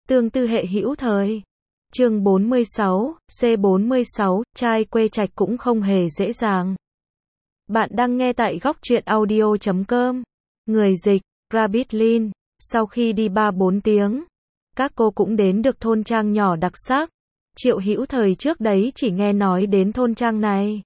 Tương tư hệ hữu thời. Chương 46, C46, trai quê trạch cũng không hề dễ dàng. Bạn đang nghe tại góc truyện audio.com. Người dịch, Rabbit Lin. Sau khi đi 3-4 tiếng, các cô cũng đến được thôn trang nhỏ đặc sắc. Triệu Hữu Thời trước đấy chỉ nghe nói đến thôn trang này.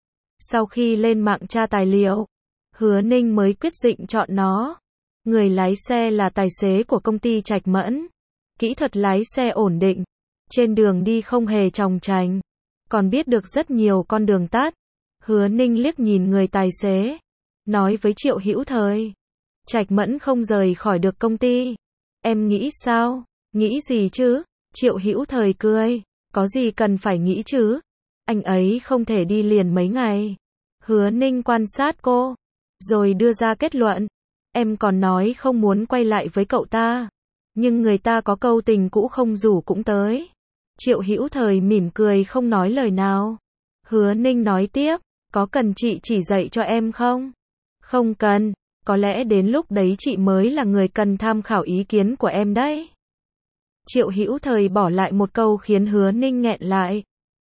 Sau khi lên mạng tra tài liệu, Hứa Ninh mới quyết định chọn nó. Người lái xe là tài xế của công ty Trạch Mẫn. Kỹ thuật lái xe ổn định, trên đường đi không hề chòng chành, còn biết được rất nhiều con đường tắt. Hứa Ninh liếc nhìn người tài xế, nói với Triệu Hữu Thời, Trạch Mẫn không rời khỏi được công ty. Em nghĩ sao? Nghĩ gì chứ? Triệu Hữu Thời cười, có gì cần phải nghĩ chứ? Anh ấy không thể đi liền mấy ngày. Hứa Ninh quan sát cô, rồi đưa ra kết luận. Em còn nói không muốn quay lại với cậu ta, nhưng người ta có câu tình cũ không rủ cũng tới. Triệu Hữu Thời mỉm cười không nói lời nào. Hứa Ninh nói tiếp, có cần chị chỉ dạy cho em không? Không cần, có lẽ đến lúc đấy chị mới là người cần tham khảo ý kiến của em đấy. Triệu Hữu Thời bỏ lại một câu khiến Hứa Ninh nghẹn lại.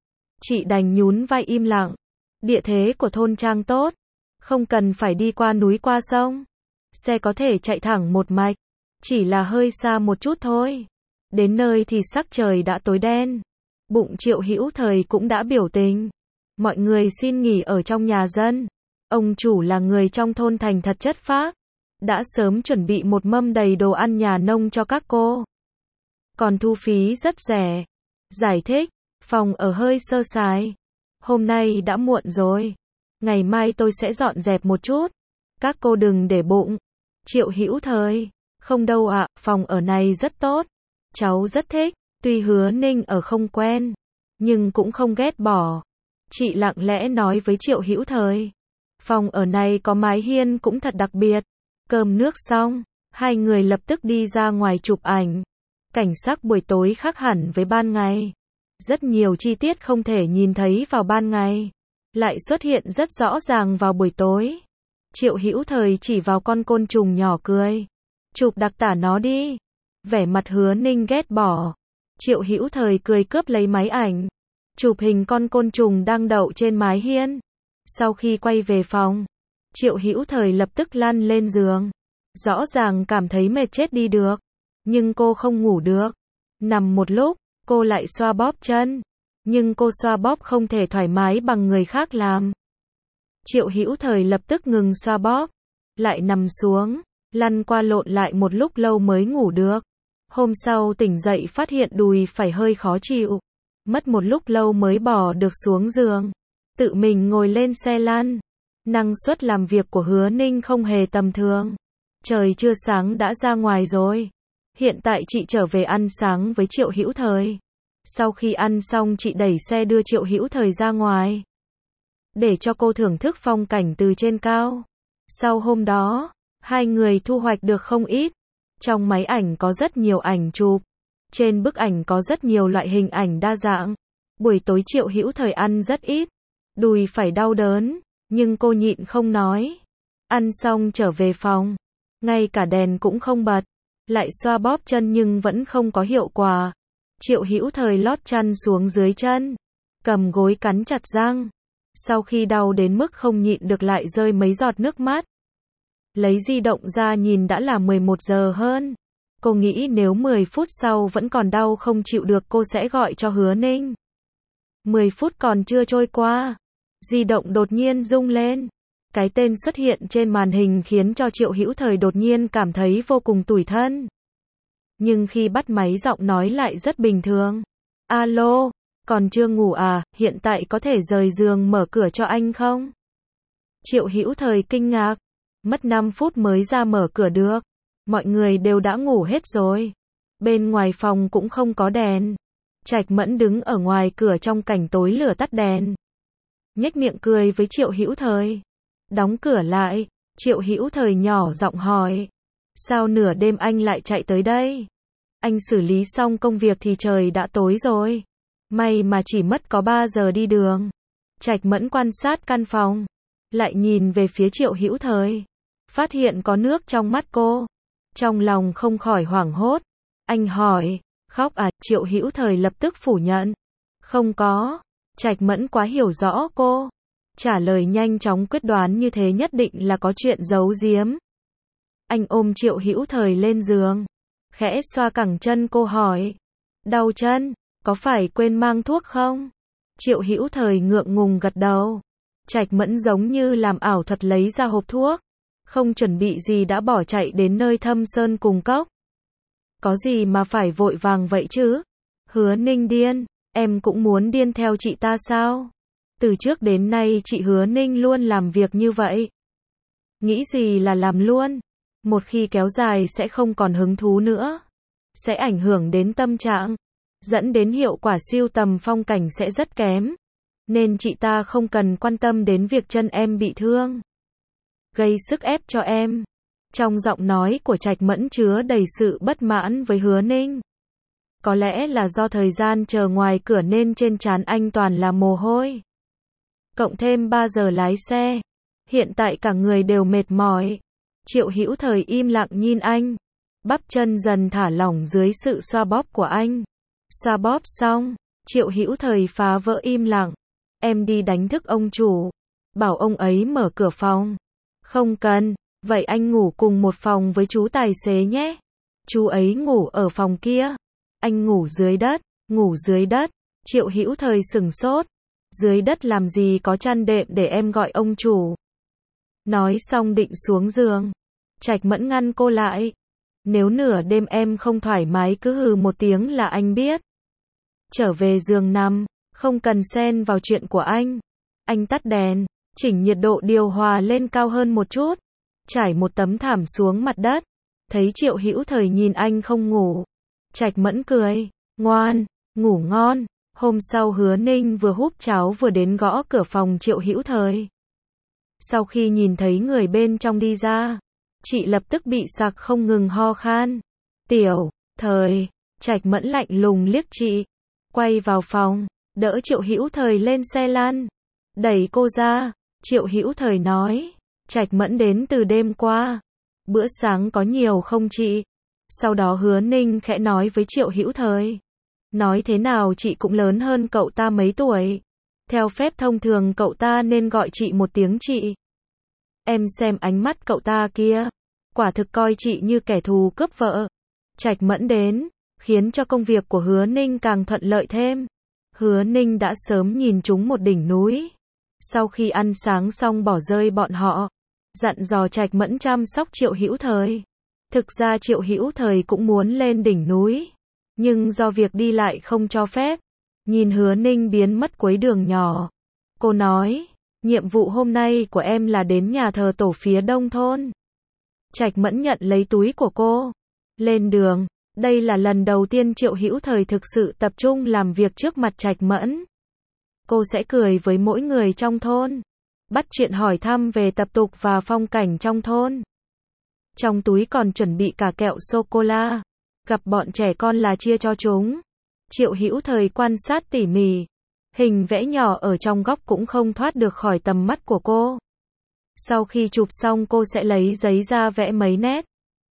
Chị đành nhún vai im lặng. Địa thế của thôn trang tốt, không cần phải đi qua núi qua sông. Xe có thể chạy thẳng một mạch, chỉ là hơi xa một chút thôi. Đến nơi thì sắc trời đã tối đen. Bụng Triệu Hữu Thời cũng đã biểu tình. Mọi người xin nghỉ ở trong nhà dân. Ông chủ là người trong thôn thành thật chất phác, đã sớm chuẩn bị một mâm đầy đồ ăn nhà nông cho các cô. Còn thu phí rất rẻ. Giải thích, phòng ở hơi sơ sài. Hôm nay đã muộn rồi. Ngày mai tôi sẽ dọn dẹp một chút. Các cô đừng để bụng. Triệu Hữu Thời, không đâu ạ, phòng ở này rất tốt. Cháu rất thích, tuy Hứa Ninh ở không quen, nhưng cũng không ghét bỏ. Chị lặng lẽ nói với Triệu Hữu Thời, phòng ở này có mái hiên cũng thật đặc biệt. Cơm nước xong, hai người lập tức đi ra ngoài chụp ảnh. Cảnh sắc buổi tối khác hẳn với ban ngày. Rất nhiều chi tiết không thể nhìn thấy vào ban ngày, lại xuất hiện rất rõ ràng vào buổi tối. Triệu Hữu Thời chỉ vào con côn trùng nhỏ cười. Chụp đặc tả nó đi. Vẻ mặt Hứa Ninh ghét bỏ. Triệu Hữu Thời cười cướp lấy máy ảnh, chụp hình con côn trùng đang đậu trên mái hiên. Sau khi quay về phòng, Triệu Hữu Thời lập tức lăn lên giường. Rõ ràng cảm thấy mệt chết đi được, nhưng cô không ngủ được. Nằm một lúc, cô lại xoa bóp chân, nhưng cô xoa bóp không thể thoải mái bằng người khác làm. Triệu Hữu Thời lập tức ngừng xoa bóp, lại nằm xuống, lăn qua lộn lại một lúc lâu mới ngủ được. Hôm sau tỉnh dậy phát hiện đùi phải hơi khó chịu, mất một lúc lâu mới bỏ được xuống giường, tự mình ngồi lên xe lăn. Năng suất làm việc của Hứa Ninh không hề tầm thường. Trời chưa sáng đã ra ngoài rồi. Hiện tại chị trở về ăn sáng với Triệu Hữu Thời. Sau khi ăn xong chị đẩy xe đưa Triệu Hữu Thời ra ngoài, để cho cô thưởng thức phong cảnh từ trên cao. Sau hôm đó, hai người thu hoạch được không ít. Trong máy ảnh có rất nhiều ảnh chụp. Trên bức ảnh có rất nhiều loại hình ảnh đa dạng. Buổi tối Triệu Hữu Thời ăn rất ít. Đùi phải đau đớn, nhưng cô nhịn không nói. Ăn xong trở về phòng, ngay cả đèn cũng không bật. Lại xoa bóp chân nhưng vẫn không có hiệu quả. Triệu Hữu Thời lót chăn xuống dưới chân, cầm gối cắn chặt răng. Sau khi đau đến mức không nhịn được lại rơi mấy giọt nước mắt. Lấy di động ra nhìn đã là 11 giờ hơn. Cô nghĩ nếu 10 phút sau vẫn còn đau không chịu được cô sẽ gọi cho Hứa Ninh. 10 phút còn chưa trôi qua, di động đột nhiên rung lên. Cái tên xuất hiện trên màn hình khiến cho Triệu Hữu Thời đột nhiên cảm thấy vô cùng tủi thân. Nhưng khi bắt máy giọng nói lại rất bình thường. Alo, còn chưa ngủ à, hiện tại có thể rời giường mở cửa cho anh không? Triệu Hữu Thời kinh ngạc, mất 5 phút mới ra mở cửa được. Mọi người đều đã ngủ hết rồi. Bên ngoài phòng cũng không có đèn. Trạch Mẫn đứng ở ngoài cửa trong cảnh tối lửa tắt đèn, nhếch miệng cười với Triệu Hữu Thời. Đóng cửa lại, Triệu Hữu Thời nhỏ giọng hỏi, sao nửa đêm anh lại chạy tới đây? Anh xử lý xong công việc thì trời đã tối rồi. May mà chỉ mất có 3 giờ đi đường. Trạch Mẫn quan sát căn phòng, lại nhìn về phía Triệu Hữu Thời, phát hiện có nước trong mắt cô. Trong lòng không khỏi hoảng hốt. Anh hỏi, Khóc à? Triệu Hữu Thời lập tức phủ nhận. Không có. Trạch Mẫn quá hiểu rõ cô. Trả lời nhanh chóng quyết đoán như thế nhất định là có chuyện giấu giếm. Anh ôm Triệu Hữu Thời lên giường. Khẽ xoa cẳng chân cô hỏi. Đau chân, có phải quên mang thuốc không? Triệu Hữu Thời ngượng ngùng gật đầu. Trạch Mẫn giống như làm ảo thuật lấy ra hộp thuốc. Không chuẩn bị gì đã bỏ chạy đến nơi Thâm Sơn cùng cốc. Có gì mà phải vội vàng vậy chứ? Hứa Ninh điên, em cũng muốn điên theo chị ta sao? Từ trước đến nay chị Hứa Ninh luôn làm việc như vậy. Nghĩ gì là làm luôn. Một khi kéo dài sẽ không còn hứng thú nữa. Sẽ ảnh hưởng đến tâm trạng. Dẫn đến hiệu quả sưu tầm phong cảnh sẽ rất kém. Nên chị ta không cần quan tâm đến việc chân em bị thương. Gây sức ép cho em. Trong giọng nói của Trạch Mẫn chứa đầy sự bất mãn với Hứa Ninh. Có lẽ là do thời gian chờ ngoài cửa nên trên trán anh toàn là mồ hôi. Cộng thêm 3 giờ lái xe. Hiện tại cả người đều mệt mỏi. Triệu Hữu Thời im lặng nhìn anh. Bắp chân dần thả lỏng dưới sự xoa bóp của anh. Xoa bóp xong, Triệu Hữu Thời phá vỡ im lặng. Em đi đánh thức ông chủ. Bảo ông ấy mở cửa phòng. Không cần, vậy anh ngủ cùng một phòng với chú tài xế nhé. Chú ấy ngủ ở phòng kia. Anh ngủ dưới đất, ngủ dưới đất. Triệu Hữu Thời sửng sốt. Dưới đất làm gì có chăn đệm để em gọi ông chủ. Nói xong định xuống giường. Trạch Mẫn ngăn cô lại. Nếu nửa đêm em không thoải mái cứ hừ một tiếng là anh biết. Trở về giường nằm, không cần xen vào chuyện của anh. Anh tắt đèn, chỉnh nhiệt độ điều hòa lên cao hơn một chút. Trải một tấm thảm xuống mặt đất. Thấy Triệu Hữu Thời nhìn anh không ngủ. Trạch Mẫn cười. Ngoan, ngủ ngon. Hôm sau Hứa Ninh vừa húp cháo vừa đến gõ cửa phòng Triệu Hữu Thời. Sau khi nhìn thấy người bên trong đi ra, chị lập tức bị sặc không ngừng ho khan. Tiểu Thời, Trạch Mẫn lạnh lùng liếc chị. Quay vào phòng, đỡ Triệu Hữu Thời lên xe lăn. Đẩy cô ra, Triệu Hữu Thời nói. Trạch Mẫn đến từ đêm qua. Bữa sáng có nhiều không chị? Sau đó Hứa Ninh khẽ nói với Triệu Hữu Thời. Nói thế nào chị cũng lớn hơn cậu ta mấy tuổi. Theo phép thông thường cậu ta nên gọi chị một tiếng chị. Em xem ánh mắt cậu ta kia. Quả thực coi chị như kẻ thù cướp vợ. Trạch Mẫn đến, khiến cho công việc của Hứa Ninh càng thuận lợi thêm. Hứa Ninh đã sớm nhìn chúng một đỉnh núi. Sau khi ăn sáng xong bỏ rơi bọn họ. Dặn dò Trạch Mẫn chăm sóc Triệu Hữu Thời. Thực ra Triệu Hữu Thời cũng muốn lên đỉnh núi. Nhưng do việc đi lại không cho phép. Nhìn Hứa Ninh biến mất cuối đường nhỏ. Cô nói, nhiệm vụ hôm nay của em là đến nhà thờ tổ phía đông thôn. Trạch Mẫn nhận lấy túi của cô. Lên đường, đây là lần đầu tiên Triệu Hữu Thời thực sự tập trung làm việc trước mặt Trạch Mẫn. Cô sẽ cười với mỗi người trong thôn. Bắt chuyện hỏi thăm về tập tục và phong cảnh trong thôn. Trong túi còn chuẩn bị cả kẹo sô-cô-la. Gặp bọn trẻ con là chia cho chúng. Triệu Hữu Thời quan sát tỉ mỉ. Hình vẽ nhỏ ở trong góc cũng không thoát được khỏi tầm mắt của cô. Sau khi chụp xong cô sẽ lấy giấy ra vẽ mấy nét.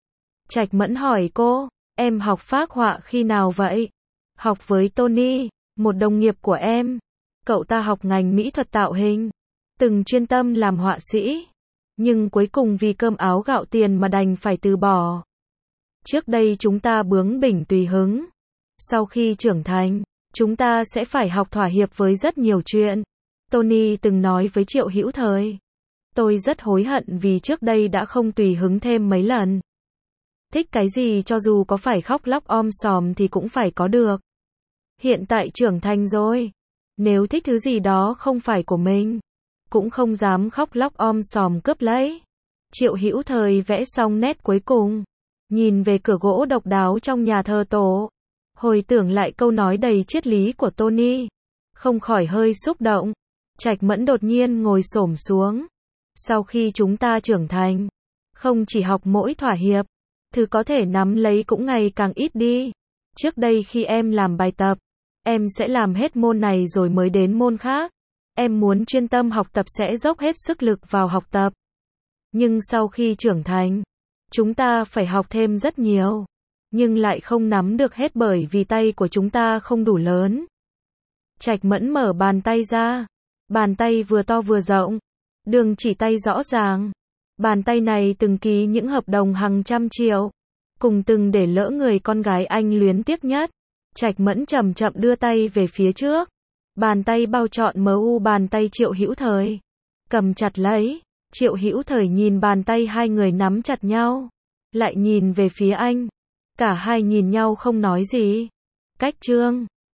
Trạch Mẫn hỏi cô, em học phác họa khi nào vậy? Học với Tony, một đồng nghiệp của em. Cậu ta học ngành mỹ thuật tạo hình. Từng chuyên tâm làm họa sĩ. Nhưng cuối cùng vì cơm áo gạo tiền mà đành phải từ bỏ. Trước đây chúng ta bướng bỉnh tùy hứng. Sau khi trưởng thành, chúng ta sẽ phải học thỏa hiệp với rất nhiều chuyện. Tony từng nói với Triệu Hữu Thời. Tôi rất hối hận vì trước đây đã không tùy hứng thêm mấy lần. Thích cái gì cho dù có phải khóc lóc om sòm thì cũng phải có được. Hiện tại trưởng thành rồi. Nếu thích thứ gì đó không phải của mình, cũng không dám khóc lóc om sòm cướp lấy. Triệu Hữu Thời vẽ xong nét cuối cùng. Nhìn về cửa gỗ độc đáo trong nhà thờ tổ. Hồi tưởng lại câu nói đầy triết lý của Tony. Không khỏi hơi xúc động. Trạch Mẫn đột nhiên ngồi xổm xuống. Sau khi chúng ta trưởng thành, không chỉ học mỗi thỏa hiệp, thứ có thể nắm lấy cũng ngày càng ít đi. Trước đây khi em làm bài tập, em sẽ làm hết môn này rồi mới đến môn khác. Em muốn chuyên tâm học tập sẽ dốc hết sức lực vào học tập. Nhưng sau khi trưởng thành, chúng ta phải học thêm rất nhiều. nhưng lại không nắm được hết bởi vì tay của chúng ta không đủ lớn. Trạch Mẫn mở bàn tay ra. Bàn tay vừa to vừa rộng. Đường chỉ tay rõ ràng. Bàn tay này từng ký những hợp đồng hàng trăm triệu. Cùng từng để lỡ người con gái anh luyến tiếc nhất. Trạch Mẫn chậm chậm đưa tay về phía trước. Bàn tay bao trọn MU bàn tay Triệu Hữu Thời. Cầm chặt lấy. Triệu Hữu Thời nhìn bàn tay hai người nắm chặt nhau. Lại nhìn về phía anh. Cả hai nhìn nhau không nói gì. Cách Trương.